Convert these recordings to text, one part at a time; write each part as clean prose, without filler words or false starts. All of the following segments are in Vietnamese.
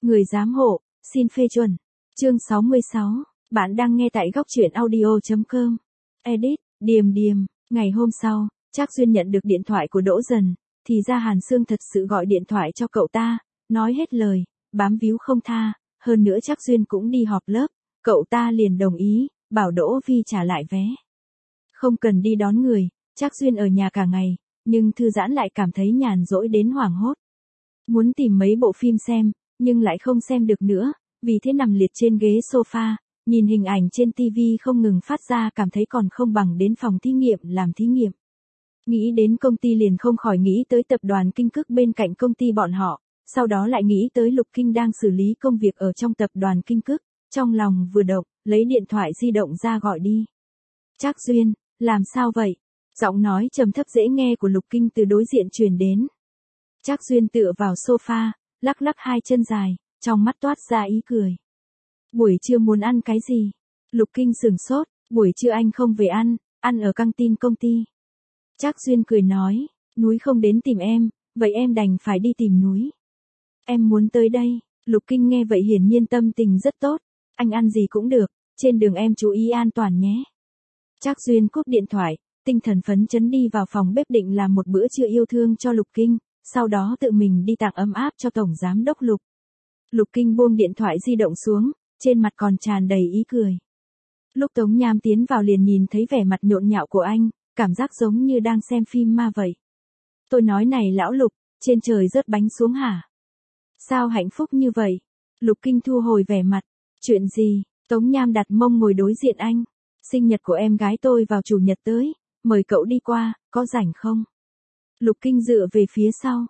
Người giám hộ, xin phê chuẩn. Chương 66, bạn đang nghe tại góc truyện audio.com. Edit, Điềm Điềm. Ngày hôm sau, Trác Duyên nhận được điện thoại của Đỗ Dần, thì ra Hàn Sương thật sự gọi điện thoại cho cậu ta, nói hết lời, bám víu không tha, hơn nữa Trác Duyên cũng đi họp lớp, cậu ta liền đồng ý, bảo Đỗ Vi trả lại vé. Không cần đi đón người, Trác Duyên ở nhà cả ngày, nhưng thư giãn lại cảm thấy nhàn rỗi đến hoảng hốt. Muốn tìm mấy bộ phim xem, nhưng lại không xem được nữa, vì thế nằm liệt trên ghế sofa, nhìn hình ảnh trên TV không ngừng phát ra cảm thấy còn không bằng đến phòng thí nghiệm làm thí nghiệm. Nghĩ đến công ty liền không khỏi nghĩ tới tập đoàn Kinh Cức bên cạnh công ty bọn họ, sau đó lại nghĩ tới Lục Kinh đang xử lý công việc ở trong tập đoàn Kinh Cức, trong lòng vừa động, lấy điện thoại di động ra gọi đi. Trác Duyên, làm sao vậy? Giọng nói trầm thấp dễ nghe của Lục Kinh từ đối diện truyền đến. Trác Duyên tựa vào sofa, lắc lắc hai chân dài, trong mắt toát ra ý cười. Buổi trưa muốn ăn cái gì? Lục Kinh sửng sốt, buổi trưa anh không về ăn ở căng tin công ty. Trác Duyên cười nói, núi không đến tìm em, vậy em đành phải đi tìm núi. Em muốn tới đây. Lục Kinh nghe vậy hiển nhiên tâm tình rất tốt, anh ăn gì cũng được, trên đường em chú ý an toàn nhé. Trác Duyên cúp điện thoại, tinh thần phấn chấn đi vào phòng bếp định làm một bữa trưa yêu thương cho Lục Kinh, sau đó tự mình đi tặng ấm áp cho Tổng Giám đốc Lục. Lục Kinh buông điện thoại di động xuống, trên mặt còn tràn đầy ý cười. Lúc Tống Nham tiến vào liền nhìn thấy vẻ mặt nhộn nhạo của anh, cảm giác giống như đang xem phim ma vậy. Tôi nói này lão Lục, trên trời rớt bánh xuống hả? Sao hạnh phúc như vậy? Lục Kinh thu hồi vẻ mặt. Chuyện gì? Tống Nham đặt mông ngồi đối diện anh. Sinh nhật của em gái tôi vào chủ nhật tới, mời cậu đi qua, có rảnh không? Lục Kinh dựa về phía sau.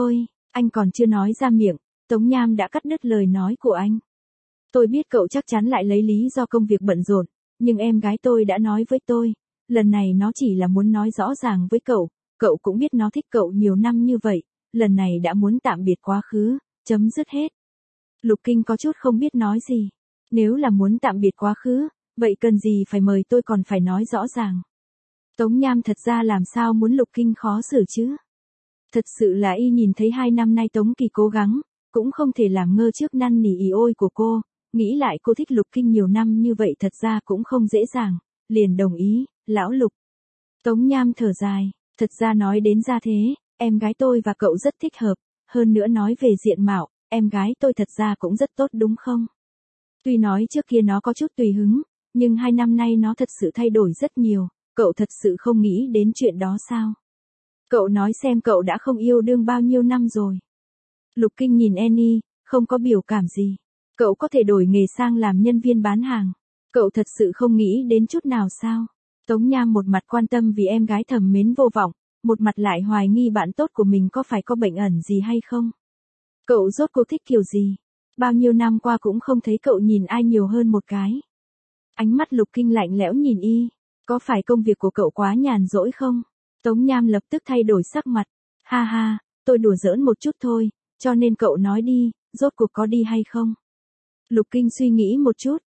Anh còn chưa nói ra miệng, Tống Nham đã cắt đứt lời nói của anh. Tôi biết cậu chắc chắn lại lấy lý do công việc bận rộn, nhưng em gái tôi đã nói với tôi, lần này nó chỉ là muốn nói rõ ràng với cậu cũng biết nó thích cậu nhiều năm như vậy, lần này đã muốn tạm biệt quá khứ, chấm dứt hết. Lục Kinh có chút không biết nói gì. Nếu là muốn tạm biệt quá khứ, vậy cần gì phải mời tôi còn phải nói rõ ràng. Tống Nham thật ra làm sao muốn Lục Kinh khó xử chứ? Thật sự là y nhìn thấy 2 năm nay Tống Kỳ cố gắng, cũng không thể làm ngơ trước năn nỉ ỉ ôi của cô, nghĩ lại cô thích Lục Kinh nhiều năm như vậy thật ra cũng không dễ dàng, liền đồng ý, lão Lục. Tống Nham thở dài, thật ra nói đến ra thế, em gái tôi và cậu rất thích hợp, hơn nữa nói về diện mạo, em gái tôi thật ra cũng rất tốt đúng không? Tuy nói trước kia nó có chút tùy hứng, nhưng 2 năm nay nó thật sự thay đổi rất nhiều, cậu thật sự không nghĩ đến chuyện đó sao? Cậu nói xem cậu đã không yêu đương bao nhiêu năm rồi. Lục Kinh nhìn Annie, không có biểu cảm gì. Cậu có thể đổi nghề sang làm nhân viên bán hàng. Cậu thật sự không nghĩ đến chút nào sao? Tống Nham một mặt quan tâm vì em gái thầm mến vô vọng, một mặt lại hoài nghi bạn tốt của mình có phải có bệnh ẩn gì hay không? Cậu rốt cuộc thích kiểu gì? Bao nhiêu năm qua cũng không thấy cậu nhìn ai nhiều hơn một cái. Ánh mắt Lục Kinh lạnh lẽo nhìn y. Có phải công việc của cậu quá nhàn rỗi không? Tống Nham lập tức thay đổi sắc mặt. Ha ha, tôi đùa giỡn một chút thôi, cho nên cậu nói đi, rốt cuộc có đi hay không? Lục Kinh suy nghĩ một chút.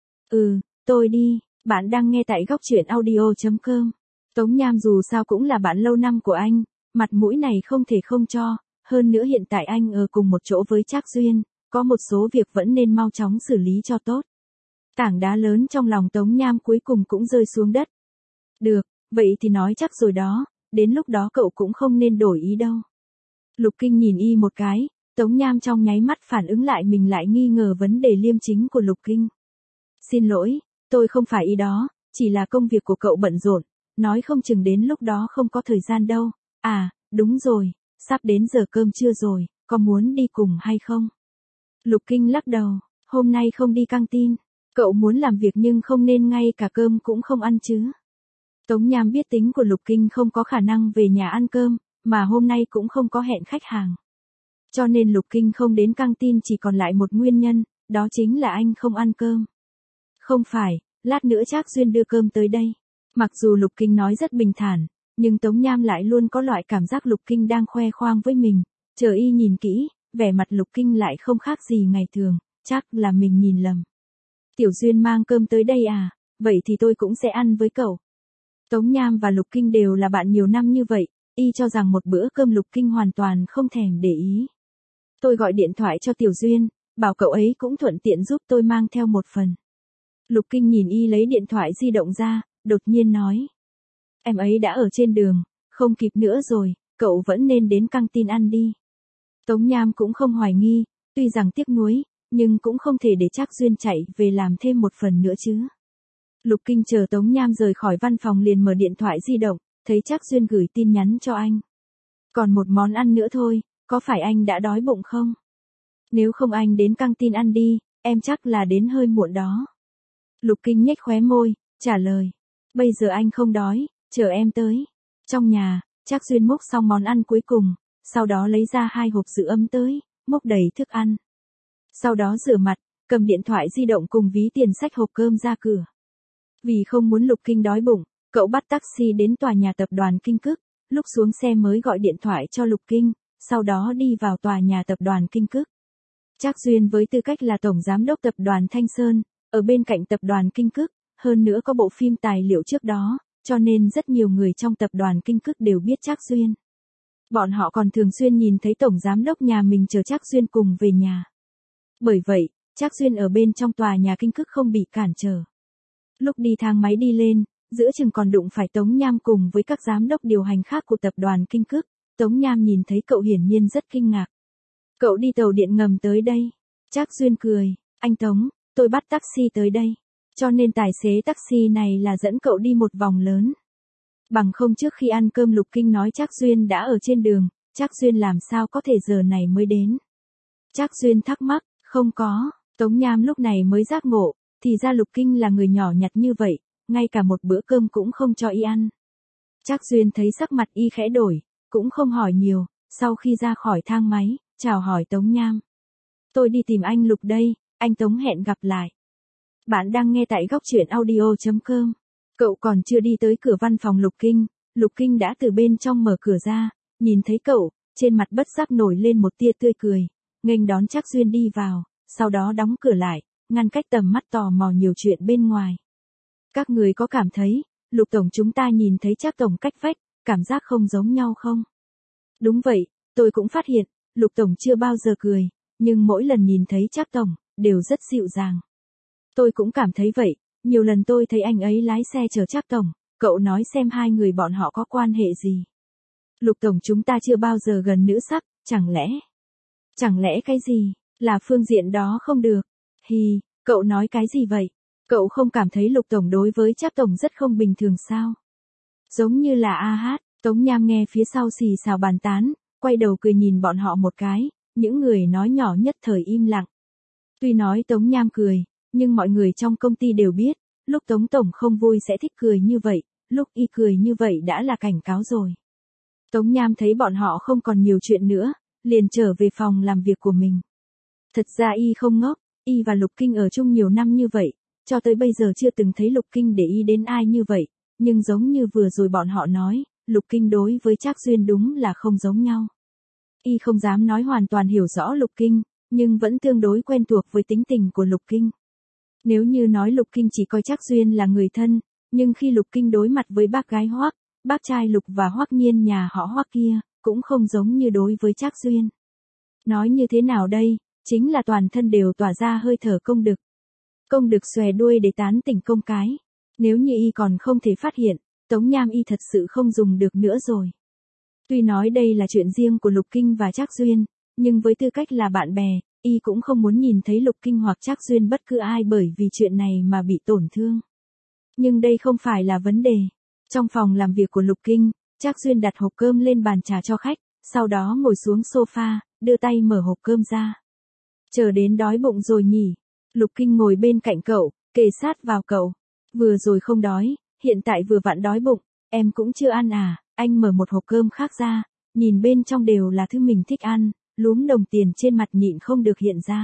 Tôi đi, bạn đang nghe tại góc truyện audio.com. Tống Nham dù sao cũng là bạn lâu năm của anh, mặt mũi này không thể không cho, hơn nữa hiện tại anh ở cùng một chỗ với Trác Duyên, có một số việc vẫn nên mau chóng xử lý cho tốt. Tảng đá lớn trong lòng Tống Nham cuối cùng cũng rơi xuống đất. Được, vậy thì nói chắc rồi đó, đến lúc đó cậu cũng không nên đổi ý đâu. Lục Kinh nhìn y một cái, Tống Nham trong nháy mắt phản ứng lại mình lại nghi ngờ vấn đề liêm chính của Lục Kinh. Xin lỗi, tôi không phải ý đó, chỉ là công việc của cậu bận rộn, nói không chừng đến lúc đó không có thời gian đâu. À, đúng rồi, sắp đến giờ cơm trưa rồi, có muốn đi cùng hay không? Lục Kinh lắc đầu, hôm nay không đi căng tin, cậu muốn làm việc nhưng không nên ngay cả cơm cũng không ăn chứ. Tống Nham biết tính của Lục Kinh không có khả năng về nhà ăn cơm, mà hôm nay cũng không có hẹn khách hàng. Cho nên Lục Kinh không đến căng tin chỉ còn lại một nguyên nhân, đó chính là anh không ăn cơm. Không phải, lát nữa Trác Duyên đưa cơm tới đây. Mặc dù Lục Kinh nói rất bình thản, nhưng Tống Nham lại luôn có loại cảm giác Lục Kinh đang khoe khoang với mình. Chờ y nhìn kỹ, vẻ mặt Lục Kinh lại không khác gì ngày thường, chắc là mình nhìn lầm. Tiểu Duyên mang cơm tới đây à, vậy thì tôi cũng sẽ ăn với cậu. Tống Nham và Lục Kinh đều là bạn nhiều năm như vậy, y cho rằng một bữa cơm Lục Kinh hoàn toàn không thèm để ý. Tôi gọi điện thoại cho Tiểu Duyên, bảo cậu ấy cũng thuận tiện giúp tôi mang theo một phần. Lục Kinh nhìn y lấy điện thoại di động ra, đột nhiên nói. Em ấy đã ở trên đường, không kịp nữa rồi, cậu vẫn nên đến căng tin ăn đi. Tống Nham cũng không hoài nghi, tuy rằng tiếc nuối, nhưng cũng không thể để Trác Duyên chạy về làm thêm một phần nữa chứ. Lục Kinh chờ Tống Nham rời khỏi văn phòng liền mở điện thoại di động, thấy Trác Duyên gửi tin nhắn cho anh. Còn một món ăn nữa thôi, có phải anh đã đói bụng không? Nếu không anh đến căng tin ăn đi, em chắc là đến hơi muộn đó. Lục Kinh nhếch khóe môi, trả lời. Bây giờ anh không đói, chờ em tới. Trong nhà, Trác Duyên múc xong món ăn cuối cùng, sau đó lấy ra 2 hộp giữ ấm tới, múc đầy thức ăn. Sau đó rửa mặt, cầm điện thoại di động cùng ví tiền xách hộp cơm ra cửa. Vì không muốn Lục Kinh đói bụng, cậu bắt taxi đến tòa nhà tập đoàn Kinh Cức, lúc xuống xe mới gọi điện thoại cho Lục Kinh, sau đó đi vào tòa nhà tập đoàn Kinh Cức. Trác Duyên với tư cách là tổng giám đốc tập đoàn Thanh Sơn, ở bên cạnh tập đoàn Kinh Cức, hơn nữa có bộ phim tài liệu trước đó, cho nên rất nhiều người trong tập đoàn Kinh Cức đều biết Trác Duyên. Bọn họ còn thường xuyên nhìn thấy tổng giám đốc nhà mình chờ Trác Duyên cùng về nhà. Bởi vậy, Trác Duyên ở bên trong tòa nhà Kinh Cức không bị cản trở. Lúc đi thang máy đi lên, giữa chừng còn đụng phải Tống Nham cùng với các giám đốc điều hành khác của tập đoàn Kinh Cức. Tống Nham nhìn thấy cậu hiển nhiên rất kinh ngạc. Cậu đi tàu điện ngầm tới đây. Trác Duyên cười, anh Tống, tôi bắt taxi tới đây. Cho nên tài xế taxi này là dẫn cậu đi một vòng lớn. Bằng không trước khi ăn cơm Lục Kinh nói Trác Duyên đã ở trên đường, Trác Duyên làm sao có thể giờ này mới đến. Trác Duyên thắc mắc, không có, Tống Nham lúc này mới giác ngộ, thì ra Lục Kinh là người nhỏ nhặt như vậy, ngay cả một bữa cơm cũng không cho y ăn. Trác Duyên thấy sắc mặt y khẽ đổi, cũng không hỏi nhiều, sau khi ra khỏi thang máy, chào hỏi Tống Nham. Tôi đi tìm anh Lục đây, anh Tống hẹn gặp lại. Bạn đang nghe tại góc truyện audio.com. Cậu còn chưa đi tới cửa văn phòng Lục Kinh đã từ bên trong mở cửa ra, nhìn thấy cậu, trên mặt bất giác nổi lên một tia tươi cười, nghênh đón Trác Duyên đi vào, sau đó đóng cửa lại, ngăn cách tầm mắt tò mò nhiều chuyện bên ngoài. Các người có cảm thấy, Lục Tổng chúng ta nhìn thấy Trác Tổng cách vách, cảm giác không giống nhau không? Đúng vậy, tôi cũng phát hiện, Lục Tổng chưa bao giờ cười, nhưng mỗi lần nhìn thấy Trác Tổng, đều rất dịu dàng. Tôi cũng cảm thấy vậy, nhiều lần tôi thấy anh ấy lái xe chở Trác Tổng, cậu nói xem hai người bọn họ có quan hệ gì. Lục Tổng chúng ta chưa bao giờ gần nữ sắc, chẳng lẽ cái gì, là phương diện đó không được. Hì, cậu nói cái gì vậy? Cậu không cảm thấy Lục Tổng đối với Trác Tổng rất không bình thường sao? Giống như là a hát, Tống Nham nghe phía sau xì xào bàn tán, quay đầu cười nhìn bọn họ một cái, những người nói nhỏ nhất thời im lặng. Tuy nói Tống Nham cười, nhưng mọi người trong công ty đều biết, lúc Tống Tổng không vui sẽ thích cười như vậy, lúc y cười như vậy đã là cảnh cáo rồi. Tống Nham thấy bọn họ không còn nhiều chuyện nữa, liền trở về phòng làm việc của mình. Thật ra y không ngốc, y và Lục Kinh ở chung nhiều năm như vậy, cho tới bây giờ chưa từng thấy Lục Kinh để ý đến ai như vậy, nhưng giống như vừa rồi bọn họ nói, Lục Kinh đối với Trác Duyên đúng là không giống nhau. Y không dám nói hoàn toàn hiểu rõ Lục Kinh, nhưng vẫn tương đối quen thuộc với tính tình của Lục Kinh. Nếu như nói Lục Kinh chỉ coi Trác Duyên là người thân, nhưng khi Lục Kinh đối mặt với bác gái Hoắc, bác trai Lục và Hoắc Nhiên nhà họ Hoắc kia, cũng không giống như đối với Trác Duyên. Nói như thế nào đây, chính là toàn thân đều tỏa ra hơi thở công đực. Công đực xòe đuôi để tán tỉnh công cái. Nếu như y còn không thể phát hiện, Tống Nham y thật sự không dùng được nữa rồi. Tuy nói đây là chuyện riêng của Lục Kinh và Trác Duyên, nhưng với tư cách là bạn bè, y cũng không muốn nhìn thấy Lục Kinh hoặc Trác Duyên bất cứ ai bởi vì chuyện này mà bị tổn thương. Nhưng đây không phải là vấn đề. Trong phòng làm việc của Lục Kinh, Trác Duyên đặt hộp cơm lên bàn trà cho khách, sau đó ngồi xuống sofa, đưa tay mở hộp cơm ra. Chờ đến đói bụng rồi nhỉ? Lục Kinh ngồi bên cạnh cậu, kề sát vào cậu. Vừa rồi không đói, hiện tại vừa vặn đói bụng, em cũng chưa ăn à? Anh mở một hộp cơm khác ra, nhìn bên trong đều là thứ mình thích ăn, lúm đồng tiền trên mặt nhịn không được hiện ra.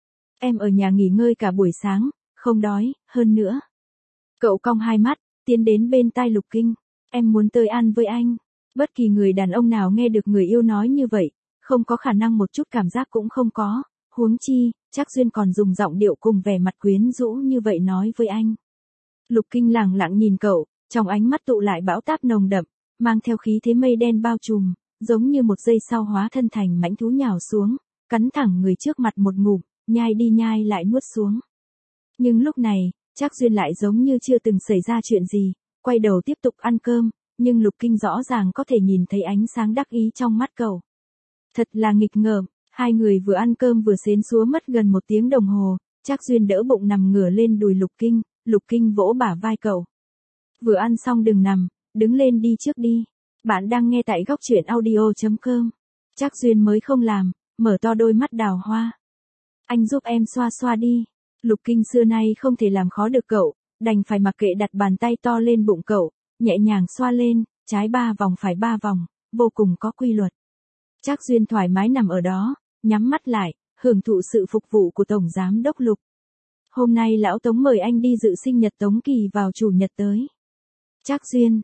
Em ở nhà nghỉ ngơi cả buổi sáng, không đói, hơn nữa. Cậu cong hai mắt, tiến đến bên tai Lục Kinh. Em muốn tới ăn với anh. Bất kỳ người đàn ông nào nghe được người yêu nói như vậy, không có khả năng một chút cảm giác cũng không có. Huống chi, Trác Duyên còn dùng giọng điệu cùng vẻ mặt quyến rũ như vậy nói với anh. Lục Kinh lẳng lặng nhìn cậu, trong ánh mắt tụ lại bão táp nồng đậm, mang theo khí thế mây đen bao trùm, giống như một giây sau hóa thân thành mãnh thú nhào xuống, cắn thẳng người trước mặt một ngụm, nhai đi nhai lại nuốt xuống. Nhưng lúc này, Trác Duyên lại giống như chưa từng xảy ra chuyện gì, quay đầu tiếp tục ăn cơm, nhưng Lục Kinh rõ ràng có thể nhìn thấy ánh sáng đắc ý trong mắt cậu. Thật là nghịch ngợm, hai người vừa ăn cơm vừa xến xúa mất gần 1 tiếng đồng hồ, Trác Duyên đỡ bụng nằm ngửa lên đùi Lục Kinh vỗ bả vai cậu. Vừa ăn xong đừng nằm, đứng lên đi trước đi. Bạn đang nghe tại góc truyện audio.com. Trác Duyên mới không làm, mở to đôi mắt đào hoa. Anh giúp em xoa xoa đi. Lục Kinh xưa nay không thể làm khó được cậu, đành phải mặc kệ đặt bàn tay to lên bụng cậu, nhẹ nhàng xoa lên, trái 3 vòng phải 3 vòng, vô cùng có quy luật. Trác Duyên thoải mái nằm ở đó, nhắm mắt lại, hưởng thụ sự phục vụ của Tổng Giám đốc Lục. Hôm nay lão Tống mời anh đi dự sinh nhật Tống Kỳ vào chủ nhật tới. Trác Duyên,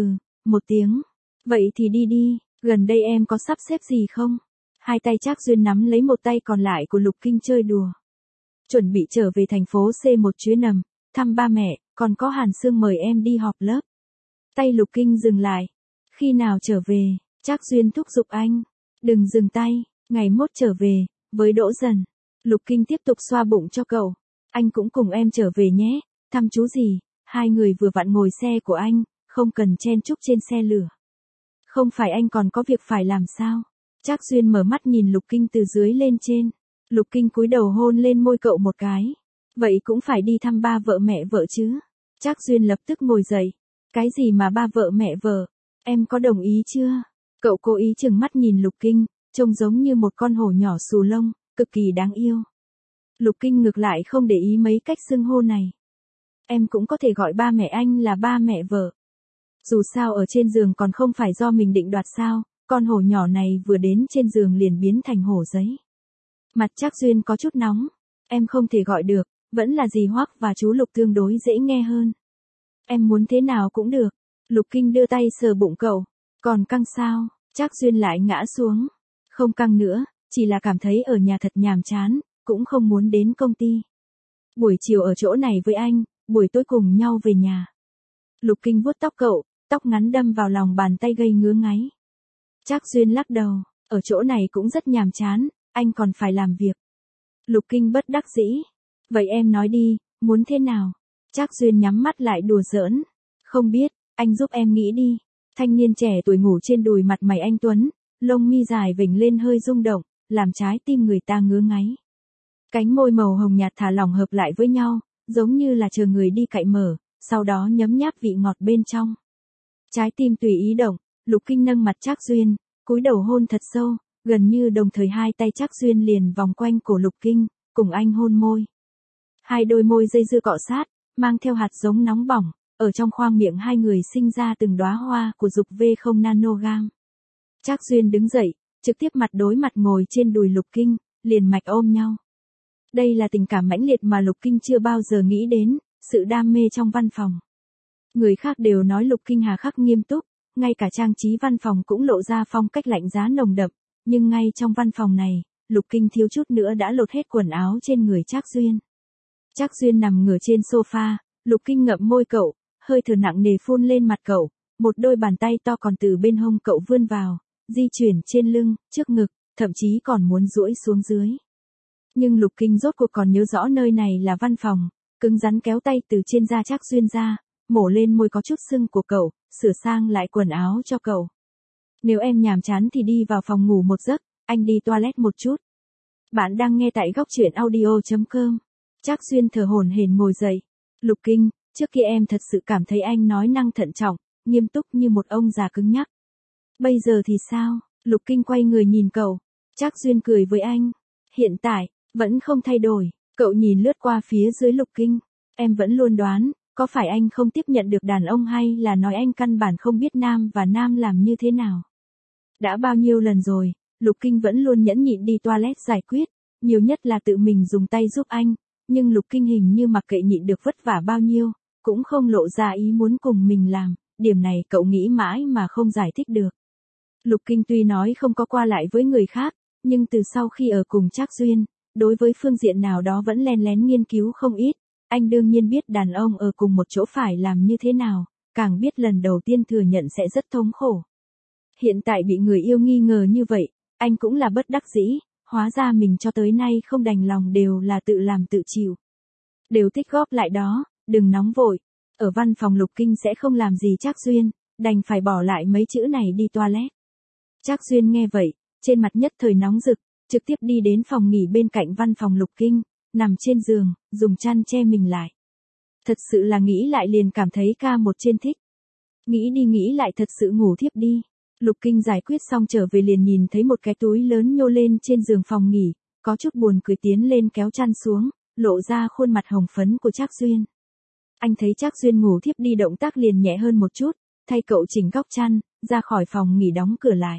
1 tiếng. Vậy thì đi đi, gần đây em có sắp xếp gì không? Hai tay Trác Duyên nắm lấy một tay còn lại của Lục Kinh chơi đùa. Chuẩn bị trở về thành phố C một chuyến nằm, thăm ba mẹ, còn có Hàn Sương mời em đi họp lớp. Tay Lục Kinh dừng lại. Khi nào trở về? Trác Duyên thúc giục anh. Đừng dừng tay, ngày mốt trở về, với Đỗ Dần. Lục Kinh tiếp tục xoa bụng cho cậu. Anh cũng cùng em trở về nhé, thăm chú gì? Hai người vừa vặn ngồi xe của anh, không cần chen chúc trên xe lửa. Không phải anh còn có việc phải làm sao? Trác Duyên mở mắt nhìn Lục Kinh từ dưới lên trên. Lục Kinh cúi đầu hôn lên môi cậu một cái. Vậy cũng phải đi thăm ba vợ mẹ vợ chứ? Trác Duyên lập tức ngồi dậy. Cái gì mà ba vợ mẹ vợ? Em có đồng ý chưa? Cậu cố ý chừng mắt nhìn Lục Kinh, trông giống như một con hổ nhỏ xù lông, cực kỳ đáng yêu. Lục Kinh ngược lại không để ý mấy cách xưng hô này. Em cũng có thể gọi ba mẹ anh là ba mẹ vợ. Dù sao ở trên giường còn không phải do mình định đoạt sao, con hổ nhỏ này vừa đến trên giường liền biến thành hổ giấy. Mặt Trác Duyên có chút nóng. Em không thể gọi được, vẫn là dì Hoắc và chú Lục tương đối dễ nghe hơn. Em muốn thế nào cũng được. Lục Kinh đưa tay sờ bụng cậu. Còn căng sao? Trác Duyên lại ngã xuống. Không căng nữa, chỉ là cảm thấy ở nhà thật nhàm chán, cũng không muốn đến công ty. Buổi chiều ở chỗ này với anh, buổi tối cùng nhau về nhà. Lục Kinh vuốt tóc cậu, tóc ngắn đâm vào lòng bàn tay gây ngứa ngáy. Trác Duyên lắc đầu, ở chỗ này cũng rất nhàm chán, anh còn phải làm việc. Lục Kinh bất đắc dĩ. Vậy em nói đi, muốn thế nào? Trác Duyên nhắm mắt lại đùa giỡn. Không biết, anh giúp em nghĩ đi. Thanh niên trẻ tuổi ngủ trên đùi mặt mày anh tuấn, lông mi dài vểnh lên hơi rung động, làm trái tim người ta ngứa ngáy. Cánh môi màu hồng nhạt thả lỏng hợp lại với nhau, giống như là chờ người đi cạy mở, sau đó nhấm nháp vị ngọt bên trong. Trái tim tùy ý động, Lục Kinh nâng mặt Trác Duyên, cúi đầu hôn thật sâu, gần như đồng thời hai tay Trác Duyên liền vòng quanh cổ Lục Kinh, cùng anh hôn môi. Hai đôi môi dây dưa cọ sát, mang theo hạt giống nóng bỏng, ở trong khoang miệng hai người sinh ra từng đóa hoa của dục V0 nanogam. Trác Duyên đứng dậy, trực tiếp mặt đối mặt ngồi trên đùi Lục Kinh, liền mạch ôm nhau. Đây là tình cảm mãnh liệt mà Lục Kinh chưa bao giờ nghĩ đến, sự đam mê trong văn phòng. Người khác đều nói Lục Kinh hà khắc nghiêm túc, ngay cả trang trí văn phòng cũng lộ ra phong cách lạnh giá nồng đậm, nhưng ngay trong văn phòng này, Lục Kinh thiếu chút nữa đã lột hết quần áo trên người Trác Duyên. Trác Duyên nằm ngửa trên sofa, Lục Kinh ngậm môi cậu, hơi thở nặng nề phun lên mặt cậu, một đôi bàn tay to còn từ bên hông cậu vươn vào, di chuyển trên lưng, trước ngực, thậm chí còn muốn duỗi xuống dưới. Nhưng Lục Kinh rốt cuộc còn nhớ rõ nơi này là văn phòng, cứng rắn kéo tay từ trên da Trác Duyên ra, mổ lên môi có chút sưng của cậu, sửa sang lại quần áo cho cậu. Nếu em nhàm chán thì đi vào phòng ngủ một giấc, anh đi toilet một chút. Bạn đang nghe tại góc truyện audio.com. Trác Duyên thở hổn hển ngồi dậy. Lục Kinh, trước kia em thật sự cảm thấy anh nói năng thận trọng, nghiêm túc như một ông già cứng nhắc. Bây giờ thì sao? Lục Kinh quay người nhìn cậu. Trác Duyên cười với anh. Hiện tại, vẫn không thay đổi. Cậu nhìn lướt qua phía dưới Lục Kinh. Em vẫn luôn đoán, có phải anh không tiếp nhận được đàn ông hay là nói anh căn bản không biết nam và nam làm như thế nào? Đã bao nhiêu lần rồi, Lục Kinh vẫn luôn nhẫn nhịn đi toilet giải quyết, nhiều nhất là tự mình dùng tay giúp anh, nhưng Lục Kinh hình như mặc kệ nhịn được vất vả bao nhiêu, cũng không lộ ra ý muốn cùng mình làm, điểm này cậu nghĩ mãi mà không giải thích được. Lục Kinh tuy nói không có qua lại với người khác, nhưng từ sau khi ở cùng Trác Duyên, đối với phương diện nào đó vẫn len lén nghiên cứu không ít, anh đương nhiên biết đàn ông ở cùng một chỗ phải làm như thế nào, càng biết lần đầu tiên thừa nhận sẽ rất thống khổ. Hiện tại bị người yêu nghi ngờ như vậy, anh cũng là bất đắc dĩ, hóa ra mình cho tới nay không đành lòng đều là tự làm tự chịu. Đều tích góp lại đó, đừng nóng vội. Ở văn phòng Lục Kinh sẽ không làm gì Trác Duyên, đành phải bỏ lại mấy chữ này đi toilet. Trác Duyên nghe vậy, trên mặt nhất thời nóng rực, trực tiếp đi đến phòng nghỉ bên cạnh văn phòng Lục Kinh, nằm trên giường, dùng chăn che mình lại. Thật sự là nghĩ lại liền cảm thấy ca một trên thích. Nghĩ đi nghĩ lại thật sự ngủ thiếp đi. Lục Kinh giải quyết xong trở về liền nhìn thấy một cái túi lớn nhô lên trên giường phòng nghỉ, có chút buồn cười tiến lên kéo chăn xuống, lộ ra khuôn mặt hồng phấn của Trác Duyên. Anh thấy Trác Duyên ngủ thiếp đi động tác liền nhẹ hơn một chút, thay cậu chỉnh góc chăn, ra khỏi phòng nghỉ đóng cửa lại.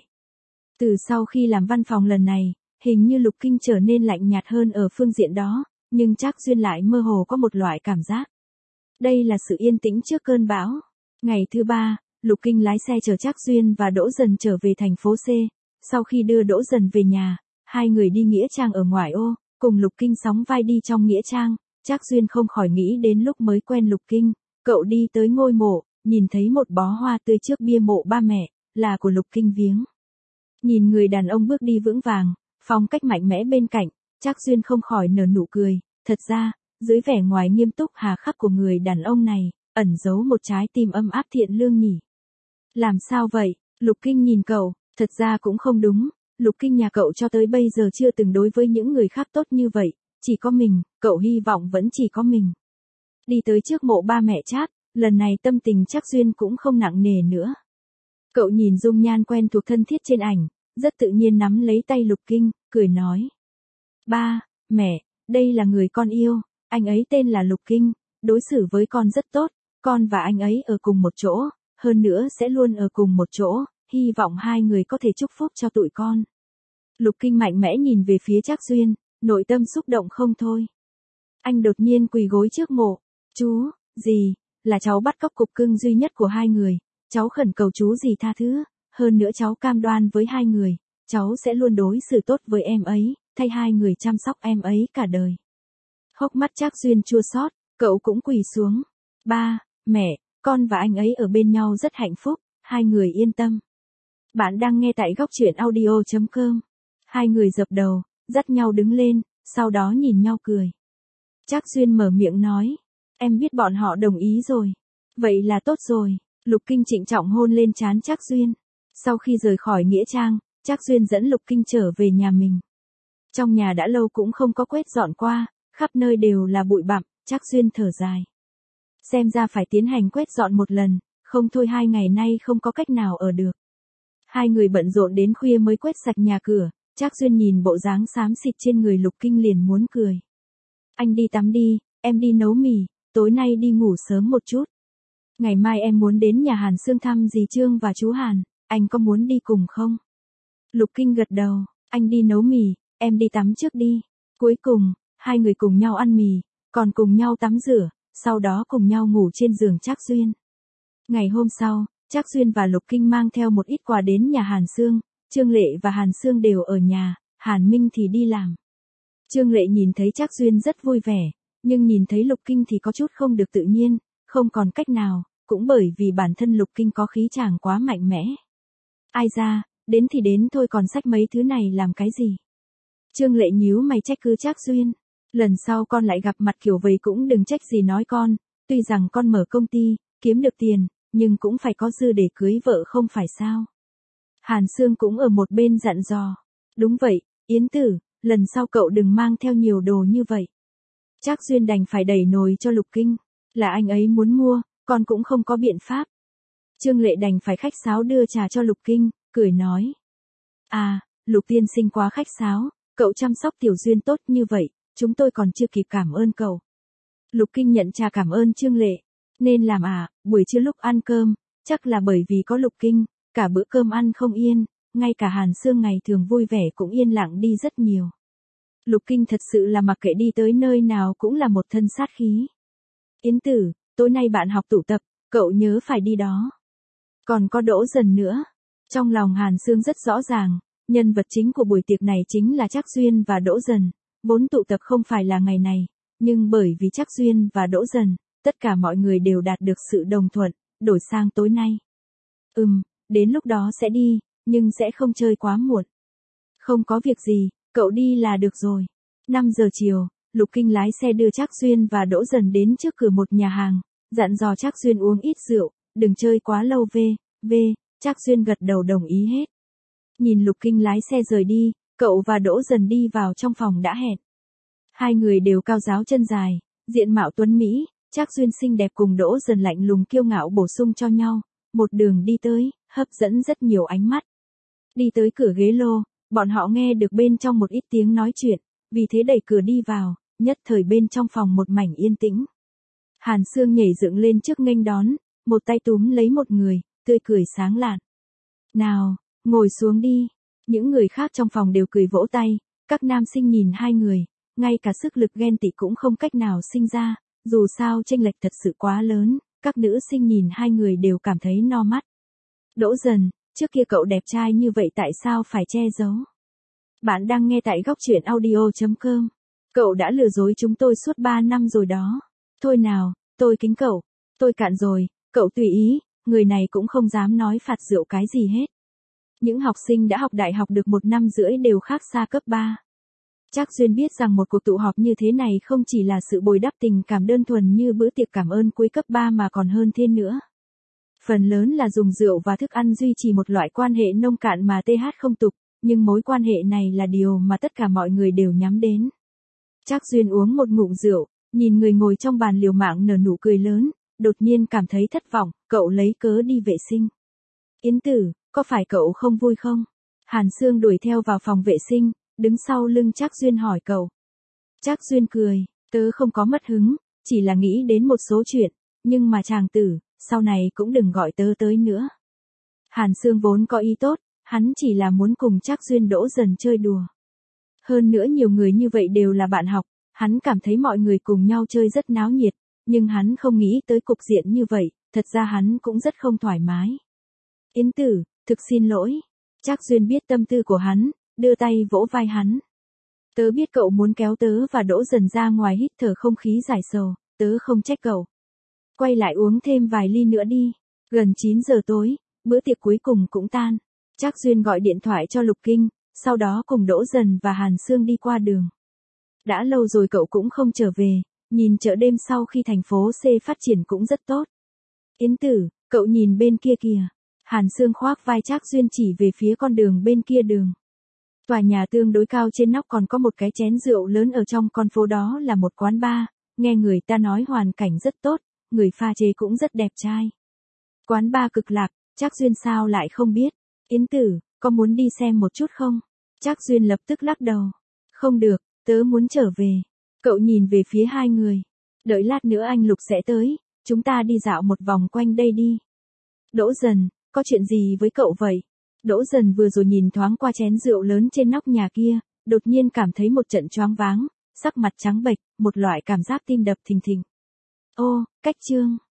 Từ sau khi làm văn phòng lần này, hình như Lục Kinh trở nên lạnh nhạt hơn ở phương diện đó, nhưng Trác Duyên lại mơ hồ có một loại cảm giác. Đây là sự yên tĩnh trước cơn bão. Ngày thứ 3, Lục Kinh lái xe chở Trác Duyên và Đỗ Dần trở về thành phố C. Sau khi đưa Đỗ Dần về nhà, hai người đi nghĩa trang ở ngoại ô, cùng Lục Kinh sóng vai đi trong nghĩa trang. Trác Duyên không khỏi nghĩ đến lúc mới quen Lục Kinh, cậu đi tới ngôi mộ, nhìn thấy một bó hoa tươi trước bia mộ ba mẹ, là của Lục Kinh viếng. Nhìn người đàn ông bước đi vững vàng, phong cách mạnh mẽ bên cạnh, Trác Duyên không khỏi nở nụ cười. Thật ra, dưới vẻ ngoài nghiêm túc hà khắc của người đàn ông này, ẩn giấu một trái tim âm áp thiện lương nhỉ. Làm sao vậy? Lục Kinh nhìn cậu, thật ra cũng không đúng, Lục Kinh nhà cậu cho tới bây giờ chưa từng đối với những người khác tốt như vậy, chỉ có mình, cậu hy vọng vẫn chỉ có mình. Đi tới trước mộ ba mẹ Trác, lần này tâm tình Trác Duyên cũng không nặng nề nữa. Cậu nhìn dung nhan quen thuộc thân thiết trên ảnh, rất tự nhiên nắm lấy tay Lục Kinh, cười nói. Ba, mẹ, đây là người con yêu, anh ấy tên là Lục Kinh, đối xử với con rất tốt, con và anh ấy ở cùng một chỗ, hơn nữa sẽ luôn ở cùng một chỗ, hy vọng hai người có thể chúc phúc cho tụi con. Lục Kinh mạnh mẽ nhìn về phía Trác Duyên, nội tâm xúc động không thôi. Anh đột nhiên quỳ gối trước mộ. Chú, dì, là cháu bắt cóc cục cưng duy nhất của hai người, cháu khẩn cầu chú dì tha thứ, hơn nữa cháu cam đoan với hai người, cháu sẽ luôn đối xử tốt với em ấy, thay hai người chăm sóc em ấy cả đời. Hốc mắt Trác Duyên chua xót, cậu cũng quỳ xuống. Ba, mẹ, con và anh ấy ở bên nhau rất hạnh phúc, hai người yên tâm. Bạn đang nghe tại góc truyện audio.com. Hai người dập đầu, dắt nhau đứng lên, sau đó nhìn nhau cười. Trác Duyên mở miệng nói, em biết bọn họ đồng ý rồi. Vậy là tốt rồi. Lục Kinh trịnh trọng hôn lên trán Trác Duyên. Sau khi rời khỏi nghĩa trang, Trác Duyên dẫn Lục Kinh trở về nhà mình. Trong nhà đã lâu cũng không có quét dọn qua, khắp nơi đều là bụi bặm, Trác Duyên thở dài. Xem ra phải tiến hành quét dọn một lần, không thôi 2 ngày nay không có cách nào ở được. Hai người bận rộn đến khuya mới quét sạch nhà cửa, Trác Duyên nhìn bộ dáng xám xịt trên người Lục Kinh liền muốn cười. Anh đi tắm đi, em đi nấu mì, tối nay đi ngủ sớm một chút. Ngày mai em muốn đến nhà Hàn Sương thăm dì Trương và chú Hàn, anh có muốn đi cùng không? Lục Kinh gật đầu, anh đi nấu mì, em đi tắm trước đi. Cuối cùng, hai người cùng nhau ăn mì, còn cùng nhau tắm rửa, sau đó cùng nhau ngủ trên giường Trác Duyên. Ngày hôm sau, Trác Duyên và Lục Kinh mang theo một ít quà đến nhà Hàn Sương, Trương Lệ và Hàn Sương đều ở nhà, Hàn Minh thì đi làm. Trương Lệ nhìn thấy Trác Duyên rất vui vẻ, nhưng nhìn thấy Lục Kinh thì có chút không được tự nhiên, không còn cách nào, cũng bởi vì bản thân Lục Kinh có khí chàng quá mạnh mẽ. Ai ra, đến thì đến thôi còn xách mấy thứ này làm cái gì? Trương Lệ nhíu mày trách cứ Trác Duyên. Lần sau con lại gặp mặt kiểu vậy cũng đừng trách gì nói con, tuy rằng con mở công ty, kiếm được tiền, nhưng cũng phải có dư để cưới vợ không phải sao? Hàn Sương cũng ở một bên dặn dò. Đúng vậy, Yến Tử, lần sau cậu đừng mang theo nhiều đồ như vậy. Trác Duyên đành phải đẩy nồi cho Lục Kinh, là anh ấy muốn mua, con cũng không có biện pháp. Trương Lệ đành phải khách sáo đưa trà cho Lục Kinh, cười nói. À, Lục tiên sinh quá khách sáo, cậu chăm sóc Tiểu Duyên tốt như vậy, chúng tôi còn chưa kịp cảm ơn cậu. Lục Kinh nhận trà cảm ơn Trương Lệ, nên làm buổi trưa lúc ăn cơm, chắc là bởi vì có Lục Kinh, cả bữa cơm ăn không yên, ngay cả Hàn Sương ngày thường vui vẻ cũng yên lặng đi rất nhiều. Lục Kinh thật sự là mặc kệ đi tới nơi nào cũng là một thân sát khí. Yến Tử, tối nay bạn học tụ tập, cậu nhớ phải đi đó. Còn có Đỗ Dần nữa. Trong lòng Hàn Sương rất rõ ràng, nhân vật chính của buổi tiệc này chính là Trác Duyên và Đỗ Dần. Vốn tụ tập không phải là ngày này, nhưng bởi vì Trác Duyên và Đỗ Dần, tất cả mọi người đều đạt được sự đồng thuận, đổi sang tối nay. Đến lúc đó sẽ đi, nhưng sẽ không chơi quá muộn. Không có việc gì, cậu đi là được rồi. 5 giờ chiều, Lục Kinh lái xe đưa Trác Duyên và Đỗ Dần đến trước cửa một nhà hàng, dặn dò Trác Duyên uống ít rượu, đừng chơi quá lâu Trác Duyên gật đầu đồng ý hết. Nhìn Lục Kinh lái xe rời đi, cậu và Đỗ Dần đi vào trong phòng đã hẹn. Hai người đều cao ráo chân dài, diện mạo tuấn Mỹ, Trác Duyên xinh đẹp cùng Đỗ Dần lạnh lùng kiêu ngạo bổ sung cho nhau, một đường đi tới, hấp dẫn rất nhiều ánh mắt. Đi tới cửa ghế lô, bọn họ nghe được bên trong một ít tiếng nói chuyện, vì thế đẩy cửa đi vào, nhất thời bên trong phòng một mảnh yên tĩnh. Hàn Sương nhảy dựng lên trước nghênh đón, một tay túm lấy một người, tươi cười sáng lạn. Nào, ngồi xuống đi. Những người khác trong phòng đều cười vỗ tay, các nam sinh nhìn hai người, ngay cả sức lực ghen tị cũng không cách nào sinh ra, dù sao chênh lệch thật sự quá lớn, các nữ sinh nhìn hai người đều cảm thấy no mắt. Đỗ Dần, trước kia cậu đẹp trai như vậy tại sao phải che giấu? Bạn đang nghe tại góc truyện audio.com. Cậu đã lừa dối chúng tôi suốt 3 năm rồi đó. Thôi nào, tôi kính cậu, tôi cạn rồi, cậu tùy ý, người này cũng không dám nói phạt rượu cái gì hết. Những học sinh đã học đại học được 1 năm rưỡi đều khác xa cấp 3. Trác Duyên biết rằng một cuộc tụ họp như thế này không chỉ là sự bồi đắp tình cảm đơn thuần như bữa tiệc cảm ơn cuối cấp 3 mà còn hơn thế nữa. Phần lớn là dùng rượu và thức ăn duy trì một loại quan hệ nông cạn mà TH không tục, nhưng mối quan hệ này là điều mà tất cả mọi người đều nhắm đến. Trác Duyên uống một ngụm rượu, nhìn người ngồi trong bàn liều mạng nở nụ cười lớn, đột nhiên cảm thấy thất vọng, cậu lấy cớ đi vệ sinh. Yến Tử, có phải cậu không vui không? Hàn Sương đuổi theo vào phòng vệ sinh, đứng sau lưng Trác Duyên hỏi cậu. Trác Duyên cười, tớ không có mất hứng, chỉ là nghĩ đến một số chuyện, nhưng mà chàng tử, sau này cũng đừng gọi tớ tới nữa. Hàn Sương vốn có ý tốt, hắn chỉ là muốn cùng Trác Duyên Đỗ Dần chơi đùa. Hơn nữa nhiều người như vậy đều là bạn học, hắn cảm thấy mọi người cùng nhau chơi rất náo nhiệt, nhưng hắn không nghĩ tới cục diện như vậy, thật ra hắn cũng rất không thoải mái. Yến Tử, thực xin lỗi. Trác Duyên biết tâm tư của hắn, đưa tay vỗ vai hắn. Tớ biết cậu muốn kéo tớ và Đỗ Dần ra ngoài hít thở không khí giải sầu, tớ không trách cậu. Quay lại uống thêm vài ly nữa đi. Gần 9 giờ tối, bữa tiệc cuối cùng cũng tan. Trác Duyên gọi điện thoại cho Lục Kinh, sau đó cùng Đỗ Dần và Hàn Sương đi qua đường. Đã lâu rồi cậu cũng không trở về, nhìn chợ đêm sau khi thành phố C phát triển cũng rất tốt. Yến Tử, cậu nhìn bên kia kìa. Hàn Sương khoác vai Trác Duyên chỉ về phía con đường bên kia đường. Tòa nhà tương đối cao trên nóc còn có một cái chén rượu lớn, ở trong con phố đó là một quán bar, nghe người ta nói hoàn cảnh rất tốt, người pha chế cũng rất đẹp trai. Quán bar cực lạc, Trác Duyên sao lại không biết. Yến Tử, có muốn đi xem một chút không? Trác Duyên lập tức lắc đầu. Không được, tớ muốn trở về. Cậu nhìn về phía hai người. Đợi lát nữa anh Lục sẽ tới, chúng ta đi dạo một vòng quanh đây đi. Đỗ Dần, có chuyện gì với cậu vậy? Đỗ Dần vừa rồi nhìn thoáng qua chén rượu lớn trên nóc nhà kia, đột nhiên cảm thấy một trận choáng váng, sắc mặt trắng bệch, một loại cảm giác tim đập thình thình. Ô, Cách Trương.